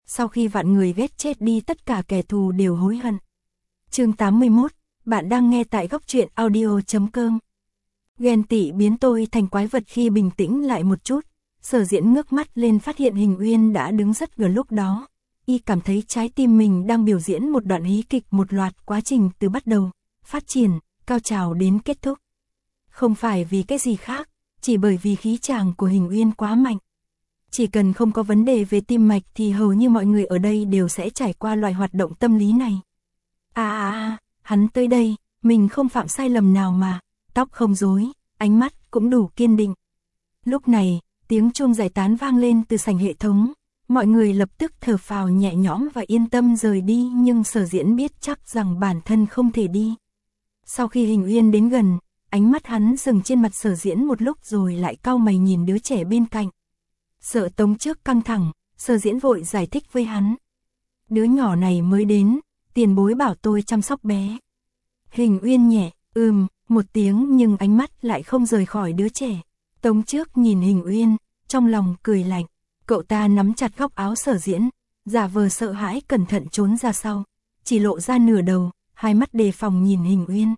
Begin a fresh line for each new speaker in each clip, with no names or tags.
sau khi vạn người ghét chết đi tất cả kẻ thù đều hối hận. Chương 81, bạn đang nghe tại góc truyện audio.com. Ghen tị biến tôi thành quái vật. Khi bình tĩnh lại một chút, Sở Diễn ngước mắt lên phát hiện Hình Uyên đã đứng rất gần lúc đó. Y cảm thấy trái tim mình đang biểu diễn một đoạn hí kịch, một loạt quá trình từ bắt đầu, phát triển, cao trào đến kết thúc. Không phải vì cái gì khác, chỉ bởi vì khí chàng của Hình Uyên quá mạnh. Chỉ cần không có vấn đề về tim mạch thì hầu như mọi người ở đây đều sẽ trải qua loại hoạt động tâm lý này. Hắn tới đây, mình không phạm sai lầm nào mà, tóc không rối, ánh mắt cũng đủ kiên định. Lúc này, tiếng chuông giải tán vang lên từ sảnh hệ thống, mọi người lập tức thở phào nhẹ nhõm và yên tâm rời đi, nhưng Sở Diễn biết chắc rằng bản thân không thể đi. Sau khi Hình Uyên đến gần, ánh mắt hắn dừng trên mặt Sở Diễn một lúc rồi lại cau mày nhìn đứa trẻ bên cạnh. Sợ Tống Trước căng thẳng, Sở Diễn vội giải thích với hắn. Đứa nhỏ này mới đến, tiền bối bảo tôi chăm sóc bé. Hình Uyên nhẹ, một tiếng nhưng ánh mắt lại không rời khỏi đứa trẻ. Tống Trước nhìn Hình Uyên, trong lòng cười lạnh. Cậu ta nắm chặt góc áo Sở Diễn, giả vờ sợ hãi cẩn thận trốn ra sau, chỉ lộ ra nửa đầu, hai mắt đề phòng nhìn Hình Uyên.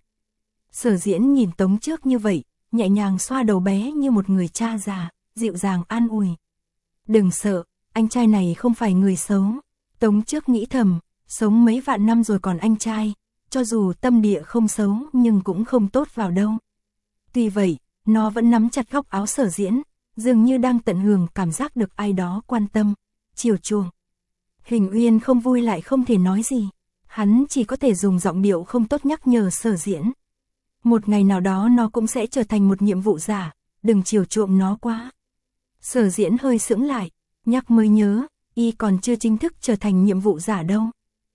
Sở Diễn nhìn Tống Trước như vậy, nhẹ nhàng xoa đầu bé như một người cha già, dịu dàng an ủi. Đừng sợ, anh trai này không phải người xấu. Tống Trước nghĩ thầm, sống mấy vạn năm rồi còn anh trai, cho dù tâm địa không xấu nhưng cũng không tốt vào đâu. Tuy vậy, nó vẫn nắm chặt góc áo Sở Diễn, dường như đang tận hưởng cảm giác được ai đó quan tâm, chiều chuộng. Hình Uyên không vui lại không thể nói gì, hắn chỉ có thể dùng giọng điệu không tốt nhắc nhở Sở Diễn. Một ngày nào đó nó cũng sẽ trở thành một nhiệm vụ giả, đừng chiều chuộng nó quá. Sở Diễn hơi sững lại, nhắc mới nhớ, y còn chưa chính thức trở thành nhiệm vụ giả đâu.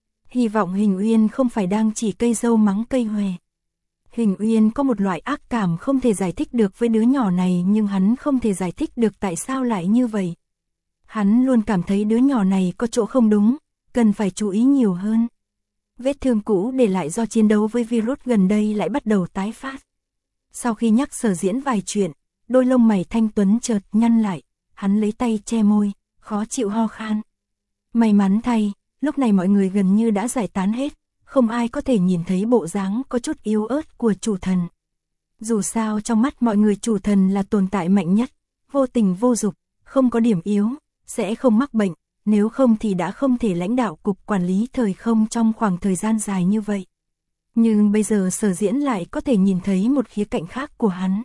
Hy vọng Hình Uyên không phải đang chỉ cây dâu mắng cây hòe. Hình Uyên có một loại ác cảm không thể giải thích được với đứa nhỏ này, nhưng hắn không thể giải thích được tại sao lại như vậy. Hắn luôn cảm thấy đứa nhỏ này có chỗ không đúng, cần phải chú ý nhiều hơn. Vết thương cũ để lại do chiến đấu với virus gần đây lại bắt đầu tái phát. Sau khi nhắc Sở Diễn vài chuyện, đôi lông mày thanh tuấn chợt nhăn lại, hắn lấy tay che môi, khó chịu ho khan. May mắn thay, lúc này mọi người gần như đã giải tán hết, không ai có thể nhìn thấy bộ dáng có chút yếu ớt của chủ thần. Dù sao trong mắt mọi người chủ thần là tồn tại mạnh nhất, vô tình vô dục, không có điểm yếu, sẽ không mắc bệnh, nếu không thì đã không thể lãnh đạo cục quản lý thời không trong khoảng thời gian dài như vậy. Nhưng bây giờ Sở Diễn lại có thể nhìn thấy một khía cạnh khác của hắn.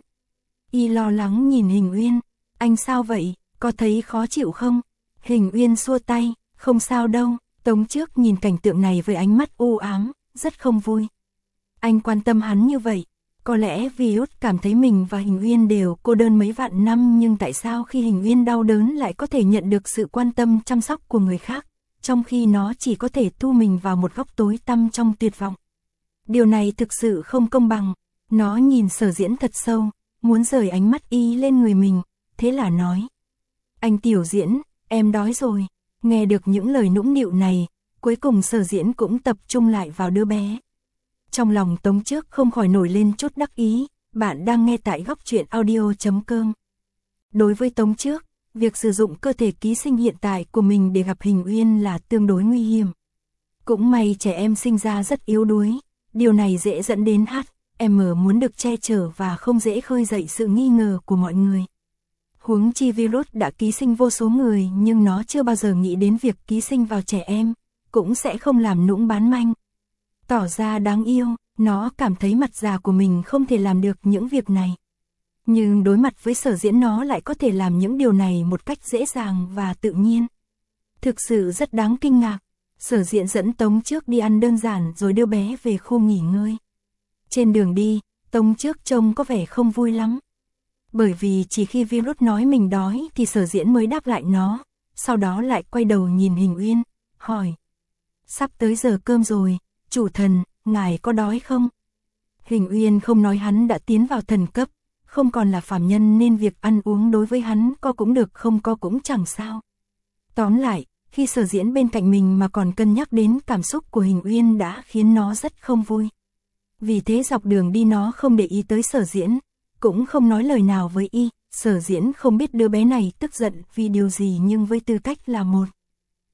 Y lo lắng nhìn Hình Uyên, anh sao vậy, có thấy khó chịu không? Hình Uyên xua tay, không sao đâu. Tống Trước nhìn cảnh tượng này với ánh mắt u ám, rất không vui. Anh quan tâm hắn như vậy, có lẽ vì cảm thấy mình và Hình Uyên đều cô đơn mấy vạn năm, nhưng tại sao khi Hình Uyên đau đớn lại có thể nhận được sự quan tâm chăm sóc của người khác, trong khi nó chỉ có thể thu mình vào một góc tối tăm trong tuyệt vọng. Điều này thực sự không công bằng. Nó nhìn Sở Diễn thật sâu, muốn rời ánh mắt y lên người mình, thế là nói. Anh Tiểu Diễn, em đói rồi. Nghe được những lời nũng nịu này, cuối cùng Sở Diễn cũng tập trung lại vào đứa bé. Trong lòng Tống Trước không khỏi nổi lên chút đắc ý, bạn đang nghe tại góc truyện audio.com. Đối với Tống Trước, việc sử dụng cơ thể ký sinh hiện tại của mình để gặp Hình Uyên là tương đối nguy hiểm. Cũng may trẻ em sinh ra rất yếu đuối, điều này dễ dẫn đến HM muốn được che chở và không dễ khơi dậy sự nghi ngờ của mọi người. Huống chi virus đã ký sinh vô số người nhưng nó chưa bao giờ nghĩ đến việc ký sinh vào trẻ em, cũng sẽ không làm nũng bán manh. Tỏ ra đáng yêu, nó cảm thấy mặt già của mình không thể làm được những việc này. Nhưng đối mặt với Sở Diễn nó lại có thể làm những điều này một cách dễ dàng và tự nhiên. Thực sự rất đáng kinh ngạc. Sở Diễn dẫn Tống Trước đi ăn đơn giản rồi đưa bé về khu nghỉ ngơi. Trên đường đi, Tống Trước trông có vẻ không vui lắm. Bởi vì chỉ khi virus nói mình đói thì Sở Diễn mới đáp lại nó, sau đó lại quay đầu nhìn Hình Uyên, hỏi. Sắp tới giờ cơm rồi, chủ thần, ngài có đói không? Hình Uyên không nói hắn đã tiến vào thần cấp, không còn là phàm nhân nên việc ăn uống đối với hắn có cũng được không có cũng chẳng sao. Tóm lại, khi Sở Diễn bên cạnh mình mà còn cân nhắc đến cảm xúc của Hình Uyên đã khiến nó rất không vui. Vì thế dọc đường đi nó không để ý tới Sở Diễn, cũng không nói lời nào với y. Sở Diễn không biết đứa bé này tức giận vì điều gì, nhưng với tư cách là một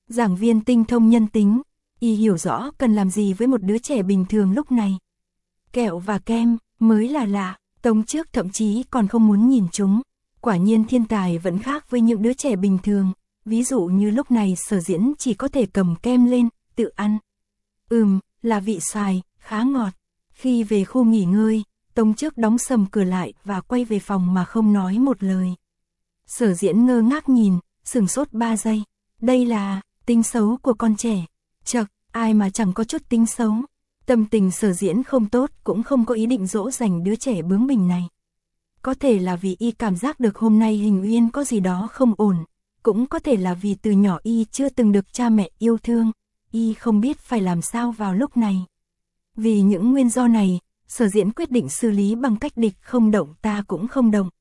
Giảng viên tinh thông nhân tính, y hiểu rõ cần làm gì với một đứa trẻ bình thường lúc này. Kẹo và kem mới là lạ, Tống Trước thậm chí còn không muốn nhìn chúng. Quả nhiên thiên tài vẫn khác với những đứa trẻ bình thường, ví dụ như lúc này Sở Diễn chỉ có thể cầm kem lên, tự ăn. Là vị xoài, khá ngọt. Khi về khu nghỉ ngơi, Tống Trước đóng sầm cửa lại và quay về phòng mà không nói một lời. Sở Diễn ngơ ngác nhìn, sửng sốt 3 giây. Đây là tính xấu của con trẻ. Chậc, ai mà chẳng có chút tính xấu. Tâm tình Sở Diễn không tốt, cũng không có ý định dỗ dành đứa trẻ bướng bỉnh này. Có thể là vì y cảm giác được hôm nay Hình Uyên có gì đó không ổn, cũng có thể là vì từ nhỏ y chưa từng được cha mẹ yêu thương, y không biết phải làm sao vào lúc này. Vì những nguyên do này, Sở Diễn quyết định xử lý bằng cách địch không động ta cũng không động.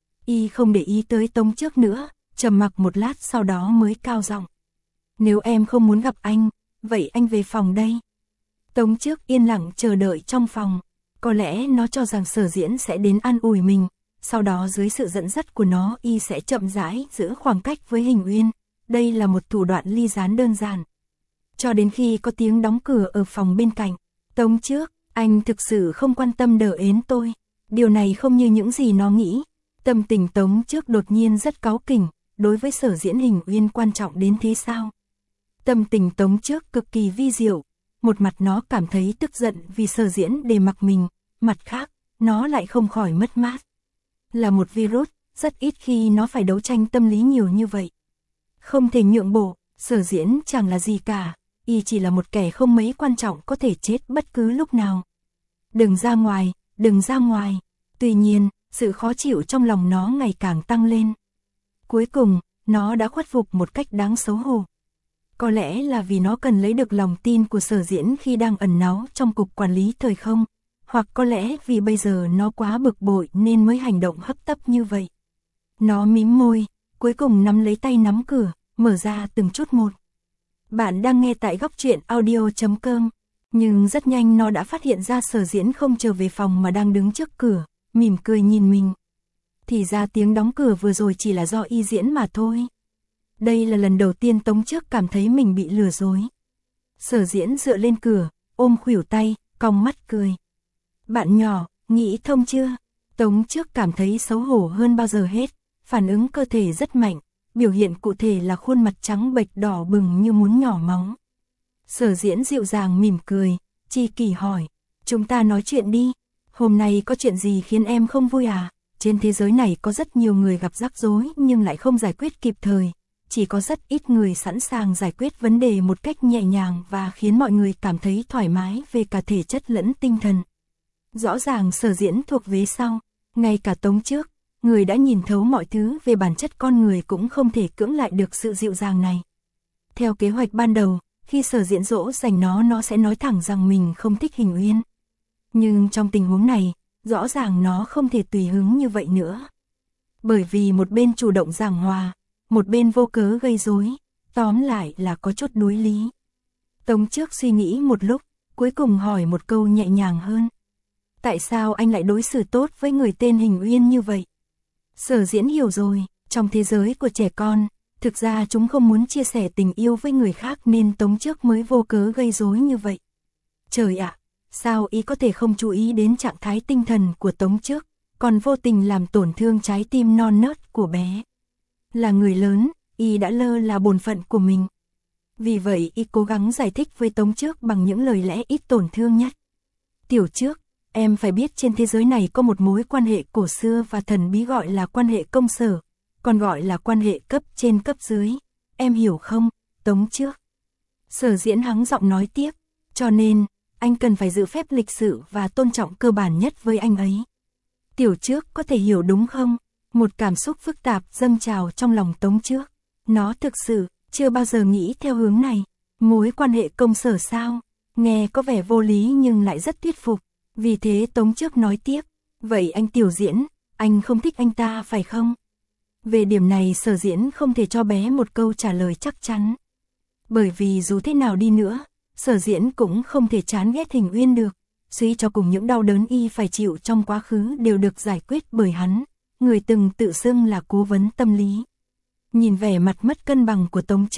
Y không để ý tới Tống Trước nữa, trầm mặc một lát sau đó mới cao giọng. Nếu em không muốn gặp anh, vậy anh về phòng đây. Tống Trước yên lặng chờ đợi trong phòng. Có lẽ nó cho rằng Sở Diễn sẽ đến an ủi mình, sau đó dưới sự dẫn dắt của nó y sẽ chậm rãi giữ khoảng cách với Hình Uyên. Đây là một thủ đoạn ly gián đơn giản. Cho đến khi có tiếng đóng cửa ở phòng bên cạnh. Tống Trước, anh thực sự không quan tâm đỡ ến tôi. Điều này không như những gì nó nghĩ. Tâm tình Tống Trước đột nhiên rất cáu kỉnh, đối với Sở Diễn Hình Uyên quan trọng đến thế sao? Tâm tình Tống Trước cực kỳ vi diệu. Một mặt nó cảm thấy tức giận vì Sở Diễn để mặc mình, mặt khác, nó lại không khỏi mất mát. Là một virus, rất ít khi nó phải đấu tranh tâm lý nhiều như vậy. Không thể nhượng bộ, Sở Diễn chẳng là gì cả, y chỉ là một kẻ không mấy quan trọng có thể chết bất cứ lúc nào. Đừng ra ngoài, đừng ra ngoài. Tuy nhiên, sự khó chịu trong lòng nó ngày càng tăng lên. Cuối cùng, nó đã khuất phục một cách đáng xấu hổ. Có lẽ là vì nó cần lấy được lòng tin của Sở Diễn khi đang ẩn náu trong cục quản lý thời không, hoặc có lẽ vì bây giờ nó quá bực bội nên mới hành động hấp tấp như vậy. Nó mím môi, cuối cùng nắm lấy tay nắm cửa, mở ra từng chút một. Bạn đang nghe tại Góc Truyện Audio.com, nhưng rất nhanh nó đã phát hiện ra Sở Diễn không trở về phòng mà đang đứng trước cửa, mỉm cười nhìn mình. Thì ra tiếng đóng cửa vừa rồi chỉ là do y diễn mà thôi. Đây là lần đầu tiên Tống Trước cảm thấy mình bị lừa dối. Sở Diễn dựa lên cửa, ôm khuỷu tay, cong mắt cười. Bạn nhỏ, nghĩ thông chưa? Tống Trước cảm thấy xấu hổ hơn bao giờ hết, phản ứng cơ thể rất mạnh, biểu hiện cụ thể là khuôn mặt trắng bệch đỏ bừng như muốn nhỏ máu. Sở Diễn dịu dàng mỉm cười, chi kỷ hỏi, chúng ta nói chuyện đi, hôm nay có chuyện gì khiến em không vui à? Trên thế giới này có rất nhiều người gặp rắc rối nhưng lại không giải quyết kịp thời. Chỉ có rất ít người sẵn sàng giải quyết vấn đề một cách nhẹ nhàng và khiến mọi người cảm thấy thoải mái về cả thể chất lẫn tinh thần. Rõ ràng Sở Diễn thuộc vế sau, ngay cả Tống Trước, người đã nhìn thấu mọi thứ về bản chất con người cũng không thể cưỡng lại được sự dịu dàng này. Theo kế hoạch ban đầu, khi Sở Diễn dỗ dành nó sẽ nói thẳng rằng mình không thích Hình Uyên. Nhưng trong tình huống này, rõ ràng nó không thể tùy hứng như vậy nữa. Bởi vì một bên chủ động giảng hòa, một bên vô cớ gây rối, tóm lại là có chút đối lý. Tống Trước suy nghĩ một lúc, cuối cùng hỏi một câu nhẹ nhàng hơn. Tại sao anh lại đối xử tốt với người tên Hình Uyên như vậy? Sở Diễn hiểu rồi, trong thế giới của trẻ con, thực ra chúng không muốn chia sẻ tình yêu với người khác nên Tống Trước mới vô cớ gây rối như vậy. Trời ạ, sao y có thể không chú ý đến trạng thái tinh thần của Tống Trước, còn vô tình làm tổn thương trái tim non nớt của bé. Là người lớn, y đã lơ là bổn phận của mình. Vì vậy y cố gắng giải thích với Tống Trước bằng những lời lẽ ít tổn thương nhất. Tiểu Trước, em phải biết trên thế giới này có một mối quan hệ cổ xưa và thần bí gọi là quan hệ công sở, còn gọi là quan hệ cấp trên cấp dưới. Em hiểu không, Tống Trước? Sở Diễn hắng giọng nói tiếp, cho nên, anh cần phải giữ phép lịch sự và tôn trọng cơ bản nhất với anh ấy. Tiểu Trước có thể hiểu đúng không? Một cảm xúc phức tạp dâng trào trong lòng Tống Trước. Nó thực sự chưa bao giờ nghĩ theo hướng này. Mối quan hệ công sở sao? Nghe có vẻ vô lý nhưng lại rất thuyết phục. Vì thế Tống Trước nói tiếp. Vậy anh Tiểu Diễn, anh không thích anh ta phải không? Về điểm này Sở Diễn không thể cho bé một câu trả lời chắc chắn. Bởi vì dù thế nào đi nữa, Sở Diễn cũng không thể chán ghét Hình Uyên được. Suy cho cùng những đau đớn y phải chịu trong quá khứ đều được giải quyết bởi hắn, người từng tự xưng là cố vấn tâm lý. Nhìn vẻ mặt mất cân bằng của Tống Trước,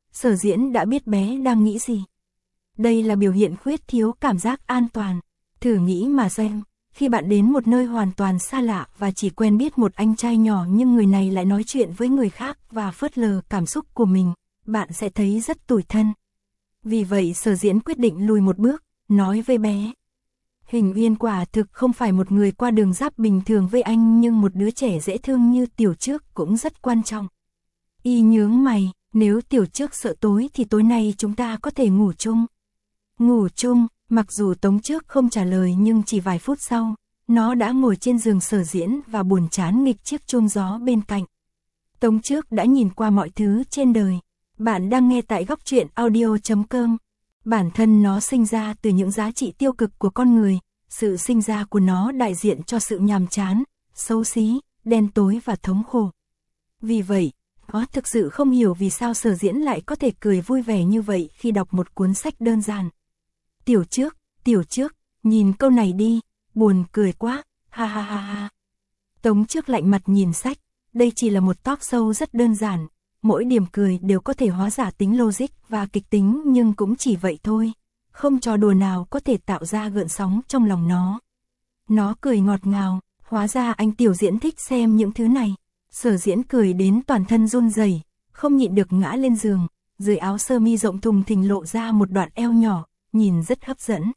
Sở Diễn đã biết bé đang nghĩ gì. Đây là biểu hiện khuyết thiếu cảm giác an toàn. Thử nghĩ mà xem, khi bạn đến một nơi hoàn toàn xa lạ và chỉ quen biết một anh trai nhỏ nhưng người này lại nói chuyện với người khác và phớt lờ cảm xúc của mình, bạn sẽ thấy rất tủi thân. Vì vậy Sở Diễn quyết định lùi một bước, nói với bé. Hình Uyên quả thực không phải một người qua đường giáp bình thường với anh, nhưng một đứa trẻ dễ thương như Tiểu Trước cũng rất quan trọng. Y nhướng mày, nếu Tiểu Trước sợ tối thì tối nay chúng ta có thể ngủ chung. Ngủ chung, mặc dù Tống Trước không trả lời nhưng chỉ vài phút sau, nó đã ngồi trên giường Sở Diễn và buồn chán nghịch chiếc chuông gió bên cạnh. Tống Trước đã nhìn qua mọi thứ trên đời. Bạn đang nghe tại Góc Truyện Audio.com. Bản thân nó sinh ra từ những giá trị tiêu cực của con người, sự sinh ra của nó đại diện cho sự nhàm chán, xấu xí, đen tối và thống khổ. Vì vậy, nó thực sự không hiểu vì sao Sở Diễn lại có thể cười vui vẻ như vậy khi đọc một cuốn sách đơn giản. Tiểu Trước, nhìn câu này đi, buồn cười quá, ha ha ha ha. Tống Trước lạnh mặt nhìn sách, đây chỉ là một talk show rất đơn giản, mỗi điểm cười đều có thể hóa giải tính logic và kịch tính nhưng cũng chỉ vậy thôi, không trò đùa nào có thể tạo ra gợn sóng trong lòng nó. Nó cười ngọt ngào, hóa ra anh Tiểu Diễn thích xem những thứ này. Sở Diễn cười đến toàn thân run rẩy, không nhịn được ngã lên giường, dưới áo sơ mi rộng thùng thình lộ ra một đoạn eo nhỏ, nhìn rất hấp dẫn.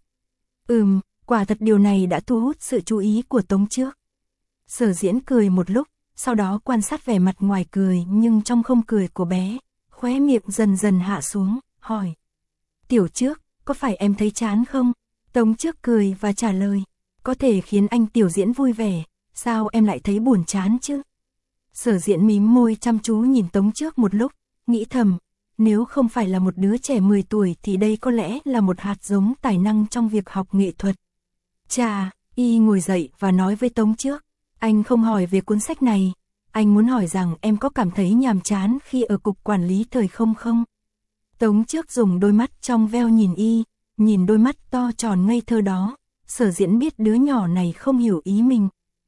Quả thật điều này đã thu hút sự chú ý của Tống Trước. Sở Diễn cười một lúc, sau đó quan sát vẻ mặt ngoài cười nhưng trong không cười của bé, khóe miệng dần dần hạ xuống, hỏi. Tiểu Trước, có phải em thấy chán không? Tống Trước cười và trả lời. Có thể khiến anh Tiểu Diễn vui vẻ, sao em lại thấy buồn chán chứ? Sở Diễn mím môi chăm chú nhìn Tống Trước một lúc, nghĩ thầm, nếu không phải là một đứa trẻ 10 tuổi thì đây có lẽ là một hạt giống tài năng trong việc học nghệ thuật. Chà, y ngồi dậy và nói với Tống Trước, anh không hỏi về cuốn sách này, anh muốn hỏi rằng em có cảm thấy nhàm chán khi ở cục quản lý thời không không? Tống Trước dùng đôi mắt trong veo nhìn y, nhìn đôi mắt to tròn ngây thơ đó, Sở Diễn biết đứa nhỏ này không hiểu ý mình.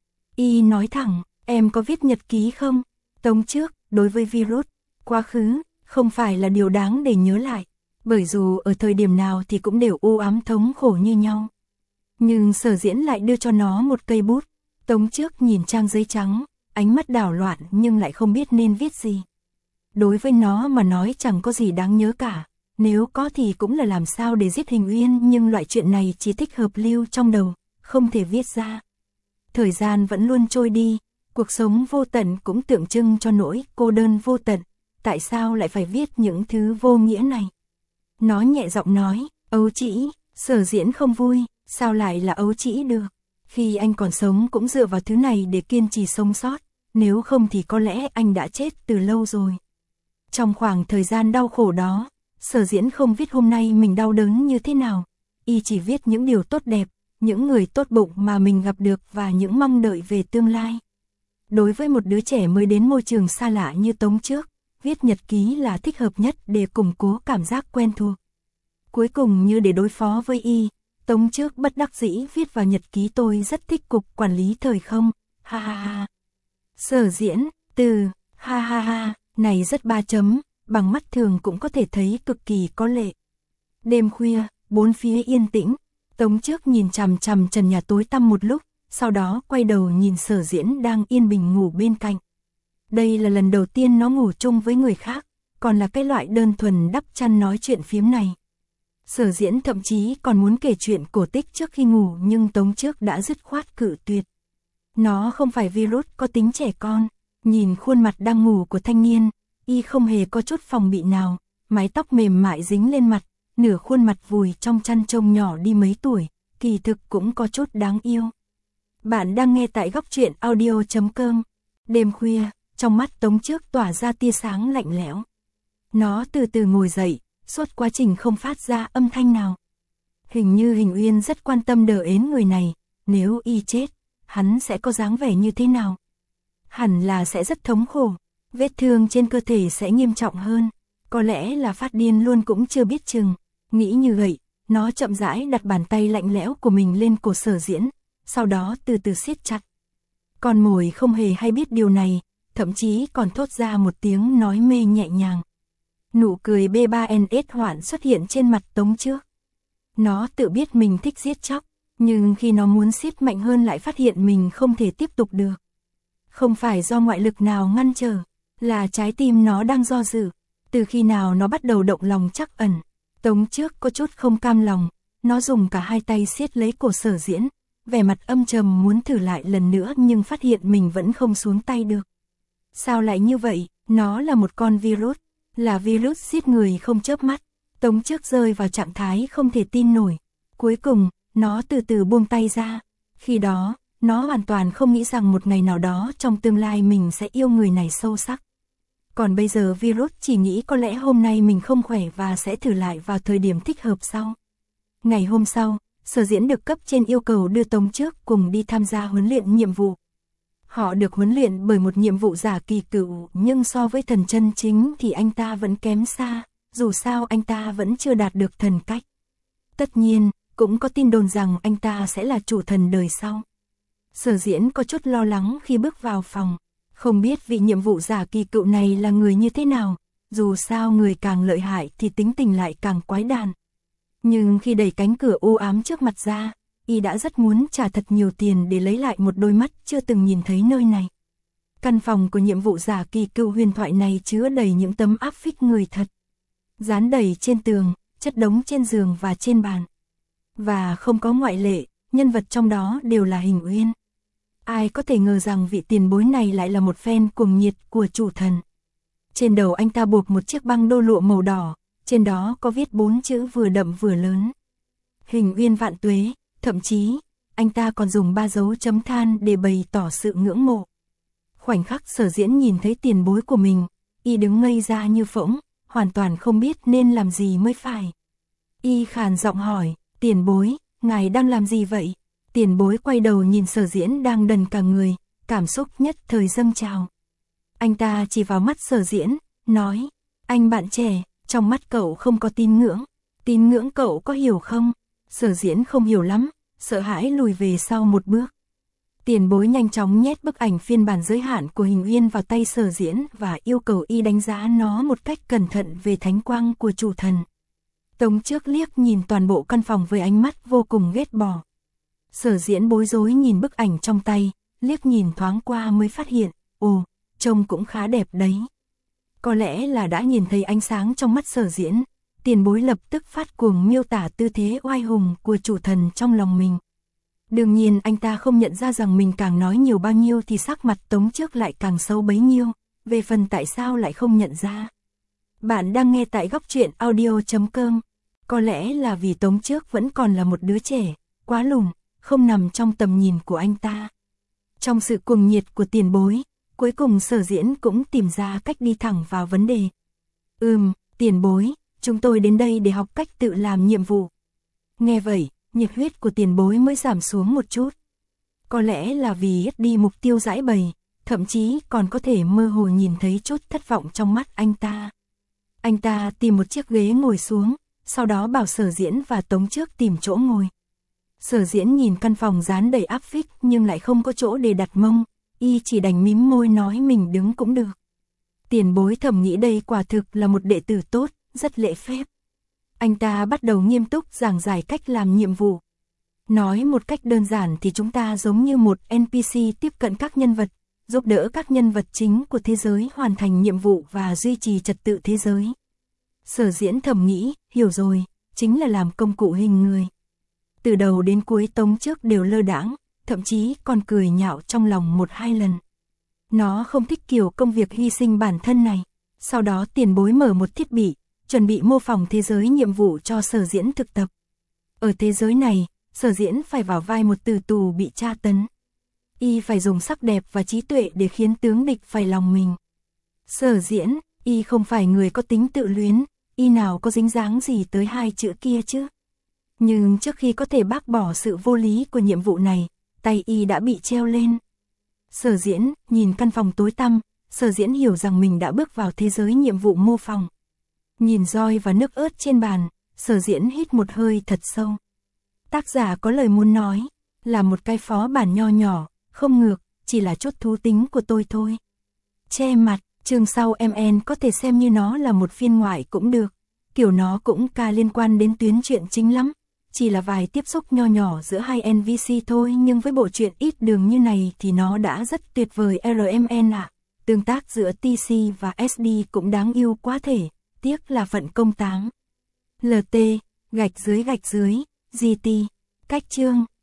Y nói thẳng, em có viết nhật ký không? Tống Trước, đối với virus, quá khứ, không phải là điều đáng để nhớ lại, bởi dù ở thời điểm nào thì cũng đều u ám thống khổ như nhau. Nhưng Sở Diễn lại đưa cho nó một cây bút. Tống Trước nhìn trang giấy trắng, ánh mắt đảo loạn nhưng lại không biết nên viết gì. Đối với nó mà nói chẳng có gì đáng nhớ cả, nếu có thì cũng là làm sao để giết Hình Uyên, nhưng loại chuyện này chỉ thích hợp lưu trong đầu, không thể viết ra. Thời gian vẫn luôn trôi đi, cuộc sống vô tận cũng tượng trưng cho nỗi cô đơn vô tận, tại sao lại phải viết những thứ vô nghĩa này? Nó nhẹ giọng nói, ấu trĩ. Sở Diễn không vui, sao lại là ấu trĩ được? Khi anh còn sống cũng dựa vào thứ này để kiên trì sống sót, nếu không thì có lẽ anh đã chết từ lâu rồi. Trong khoảng thời gian đau khổ đó, Sở Diễn không viết hôm nay mình đau đớn như thế nào, y chỉ viết những điều tốt đẹp, những người tốt bụng mà mình gặp được và những mong đợi về tương lai. Đối với một đứa trẻ mới đến môi trường xa lạ như Tống Trước, viết nhật ký là thích hợp nhất để củng cố cảm giác quen thuộc. Cuối cùng như để đối phó với y, Tống Trước bất đắc dĩ viết vào nhật ký, tôi rất thích cục quản lý thời không, ha ha ha. Sở Diễn, từ, ha ha ha, này rất 3 chấm, bằng mắt thường cũng có thể thấy cực kỳ có lệ. Đêm khuya, bốn phía yên tĩnh, Tống Trước nhìn chằm chằm trần nhà tối tăm một lúc, sau đó quay đầu nhìn Sở Diễn đang yên bình ngủ bên cạnh. Đây là lần đầu tiên nó ngủ chung với người khác, còn là cái loại đơn thuần đắp chăn nói chuyện phiếm này. Sở Diễn thậm chí còn muốn kể chuyện cổ tích trước khi ngủ nhưng Tống Trước đã dứt khoát cự tuyệt. Nó không phải virus có tính trẻ con, nhìn khuôn mặt đang ngủ của thanh niên, y không hề có chút phòng bị nào, mái tóc mềm mại dính lên mặt, nửa khuôn mặt vùi trong chăn trông nhỏ đi mấy tuổi, kỳ thực cũng có chút đáng yêu. Bạn đang nghe tại Góc Truyện Audio.com. Đêm khuya, trong mắt Tống Trước tỏa ra tia sáng lạnh lẽo. Nó từ từ ngồi dậy, suốt quá trình không phát ra âm thanh nào. Hình như Hình Uyên rất quan tâm đờ ến người này, nếu y chết, hắn sẽ có dáng vẻ như thế nào? Hẳn là sẽ rất thống khổ, vết thương trên cơ thể sẽ nghiêm trọng hơn, có lẽ là phát điên luôn cũng chưa biết chừng. Nghĩ như vậy, nó chậm rãi đặt bàn tay lạnh lẽo của mình lên cổ Sở Diễn, sau đó từ từ siết chặt. Con mồi không hề hay biết điều này, thậm chí còn thốt ra một tiếng nói mê nhẹ nhàng. Nụ cười B3NS hoạn xuất hiện trên mặt Tống Trước. Nó tự biết mình thích giết chóc, nhưng khi nó muốn siết mạnh hơn lại phát hiện mình không thể tiếp tục được. Không phải do ngoại lực nào ngăn trở, là trái tim nó đang do dự. Từ khi nào nó bắt đầu động lòng trắc ẩn, Tống Trước có chút không cam lòng, nó dùng cả hai tay siết lấy cổ Sở Diễn, vẻ mặt âm trầm muốn thử lại lần nữa nhưng phát hiện mình vẫn không xuống tay được. Sao lại như vậy, nó là một con virus, là virus giết người không chớp mắt. Tống Trước rơi vào trạng thái không thể tin nổi. Cuối cùng, nó từ từ buông tay ra. Khi đó, nó hoàn toàn không nghĩ rằng một ngày nào đó trong tương lai mình sẽ yêu người này sâu sắc. Còn bây giờ virus chỉ nghĩ có lẽ hôm nay mình không khỏe và sẽ thử lại vào thời điểm thích hợp sau. Ngày hôm sau, Sở Diễn được cấp trên yêu cầu đưa Tống Trước cùng đi tham gia huấn luyện nhiệm vụ. Họ được huấn luyện bởi một nhiệm vụ giả kỳ cựu, nhưng so với thần chân chính thì anh ta vẫn kém xa, dù sao anh ta vẫn chưa đạt được thần cách. Tất nhiên, cũng có tin đồn rằng anh ta sẽ là chủ thần đời sau. Sở Diễn có chút lo lắng khi bước vào phòng, không biết vị nhiệm vụ giả kỳ cựu này là người như thế nào, dù sao người càng lợi hại thì tính tình lại càng quái đản. Nhưng khi đẩy cánh cửa u ám trước mặt ra, y đã rất muốn trả thật nhiều tiền để lấy lại một đôi mắt chưa từng nhìn thấy nơi này. Căn phòng của nhiệm vụ giả kỳ cựu huyền thoại này chứa đầy những tấm áp phích người thật, dán đầy trên tường, chất đống trên giường và trên bàn. Và không có ngoại lệ, nhân vật trong đó đều là Hình Uyên. Ai có thể ngờ rằng vị tiền bối này lại là một fan cuồng nhiệt của chủ thần. Trên đầu anh ta buộc một chiếc băng đô lụa màu đỏ, trên đó có viết 4 chữ vừa đậm vừa lớn: Hình Uyên vạn tuế. Thậm chí, anh ta còn dùng 3 dấu chấm than để bày tỏ sự ngưỡng mộ. Khoảnh khắc Sở Diễn nhìn thấy tiền bối của mình, y đứng ngây ra như phỗng, hoàn toàn không biết nên làm gì mới phải. Y khàn giọng hỏi, tiền bối, ngài đang làm gì vậy? Tiền bối quay đầu nhìn Sở Diễn đang đần cả người, cảm xúc nhất thời dâng trào. Anh ta chỉ vào mắt Sở Diễn, nói, anh bạn trẻ, trong mắt cậu không có tín ngưỡng cậu có hiểu không? Sở Diễn không hiểu lắm, sợ hãi lùi về sau một bước. Tiền bối nhanh chóng nhét bức ảnh phiên bản giới hạn của Hình Uyên vào tay Sở Diễn và yêu cầu y đánh giá nó một cách cẩn thận về thánh quang của chủ thần. Tống Trước liếc nhìn toàn bộ căn phòng với ánh mắt vô cùng ghét bỏ. Sở Diễn bối rối nhìn bức ảnh trong tay, liếc nhìn thoáng qua mới phát hiện, ồ, trông cũng khá đẹp đấy. Có lẽ là đã nhìn thấy ánh sáng trong mắt Sở Diễn, tiền bối lập tức phát cuồng miêu tả tư thế oai hùng của chủ thần trong lòng mình. Đương nhiên anh ta không nhận ra rằng mình càng nói nhiều bao nhiêu thì sắc mặt Tống Trước lại càng xấu bấy nhiêu, về phần tại sao lại không nhận ra. Bạn đang nghe tại góc truyện audio.com. Có lẽ là vì Tống Trước vẫn còn là một đứa trẻ, quá lùn, không nằm trong tầm nhìn của anh ta. Trong sự cuồng nhiệt của tiền bối, cuối cùng Sở Diễn cũng tìm ra cách đi thẳng vào vấn đề. Tiền bối, chúng tôi đến đây để học cách tự làm nhiệm vụ. Nghe vậy, nhiệt huyết của tiền bối mới giảm xuống một chút. Có lẽ là vì ít đi mục tiêu giải bày, thậm chí còn có thể mơ hồ nhìn thấy chút thất vọng trong mắt anh ta. Anh ta tìm một chiếc ghế ngồi xuống, sau đó bảo Sở Diễn và Tống Trước tìm chỗ ngồi. Sở Diễn nhìn căn phòng dán đầy áp phích nhưng lại không có chỗ để đặt mông, y chỉ đành mím môi nói mình đứng cũng được. Tiền bối thầm nghĩ đây quả thực là một đệ tử tốt, rất lễ phép. Anh ta bắt đầu nghiêm túc giảng giải cách làm nhiệm vụ. Nói một cách đơn giản thì chúng ta giống như một NPC tiếp cận các nhân vật, giúp đỡ các nhân vật chính của thế giới hoàn thành nhiệm vụ và duy trì trật tự thế giới. Sở Diễn thầm nghĩ, hiểu rồi, chính là làm công cụ hình người. Từ đầu đến cuối Tống Trước đều lơ đãng, thậm chí còn cười nhạo trong lòng 1-2 lần. Nó không thích kiểu công việc hy sinh bản thân này. Sau đó tiền bối mở một thiết bị, chuẩn bị mô phỏng thế giới nhiệm vụ cho Sở Diễn thực tập. Ở thế giới này, Sở Diễn phải vào vai một tử tù bị tra tấn. Y phải dùng sắc đẹp và trí tuệ để khiến tướng địch phải lòng mình. Sở Diễn, y không phải người có tính tự luyến, y nào có dính dáng gì tới 2 chữ kia chứ. Nhưng trước khi có thể bác bỏ sự vô lý của nhiệm vụ này, tay y đã bị treo lên. Sở Diễn nhìn căn phòng tối tăm, Sở Diễn hiểu rằng mình đã bước vào thế giới nhiệm vụ mô phỏng. Nhìn roi và nước ớt trên bàn, Sở Diễn hít một hơi thật sâu. Tác giả có lời muốn nói, là một cái phó bản nho nhỏ, không ngược, chỉ là chút thú tính của tôi thôi. Che mặt, Chương sau MN có thể xem như nó là một phiên ngoại cũng được, kiểu nó cũng ca liên quan đến tuyến truyện chính lắm, chỉ là vài tiếp xúc nho nhỏ giữa hai NPC thôi, nhưng với bộ truyện ít đường như này thì nó đã rất tuyệt vời RMN ạ. Tương tác giữa TC và SD cũng đáng yêu quá thể, tiếc là phận công táng. LT, _GT, cách chương.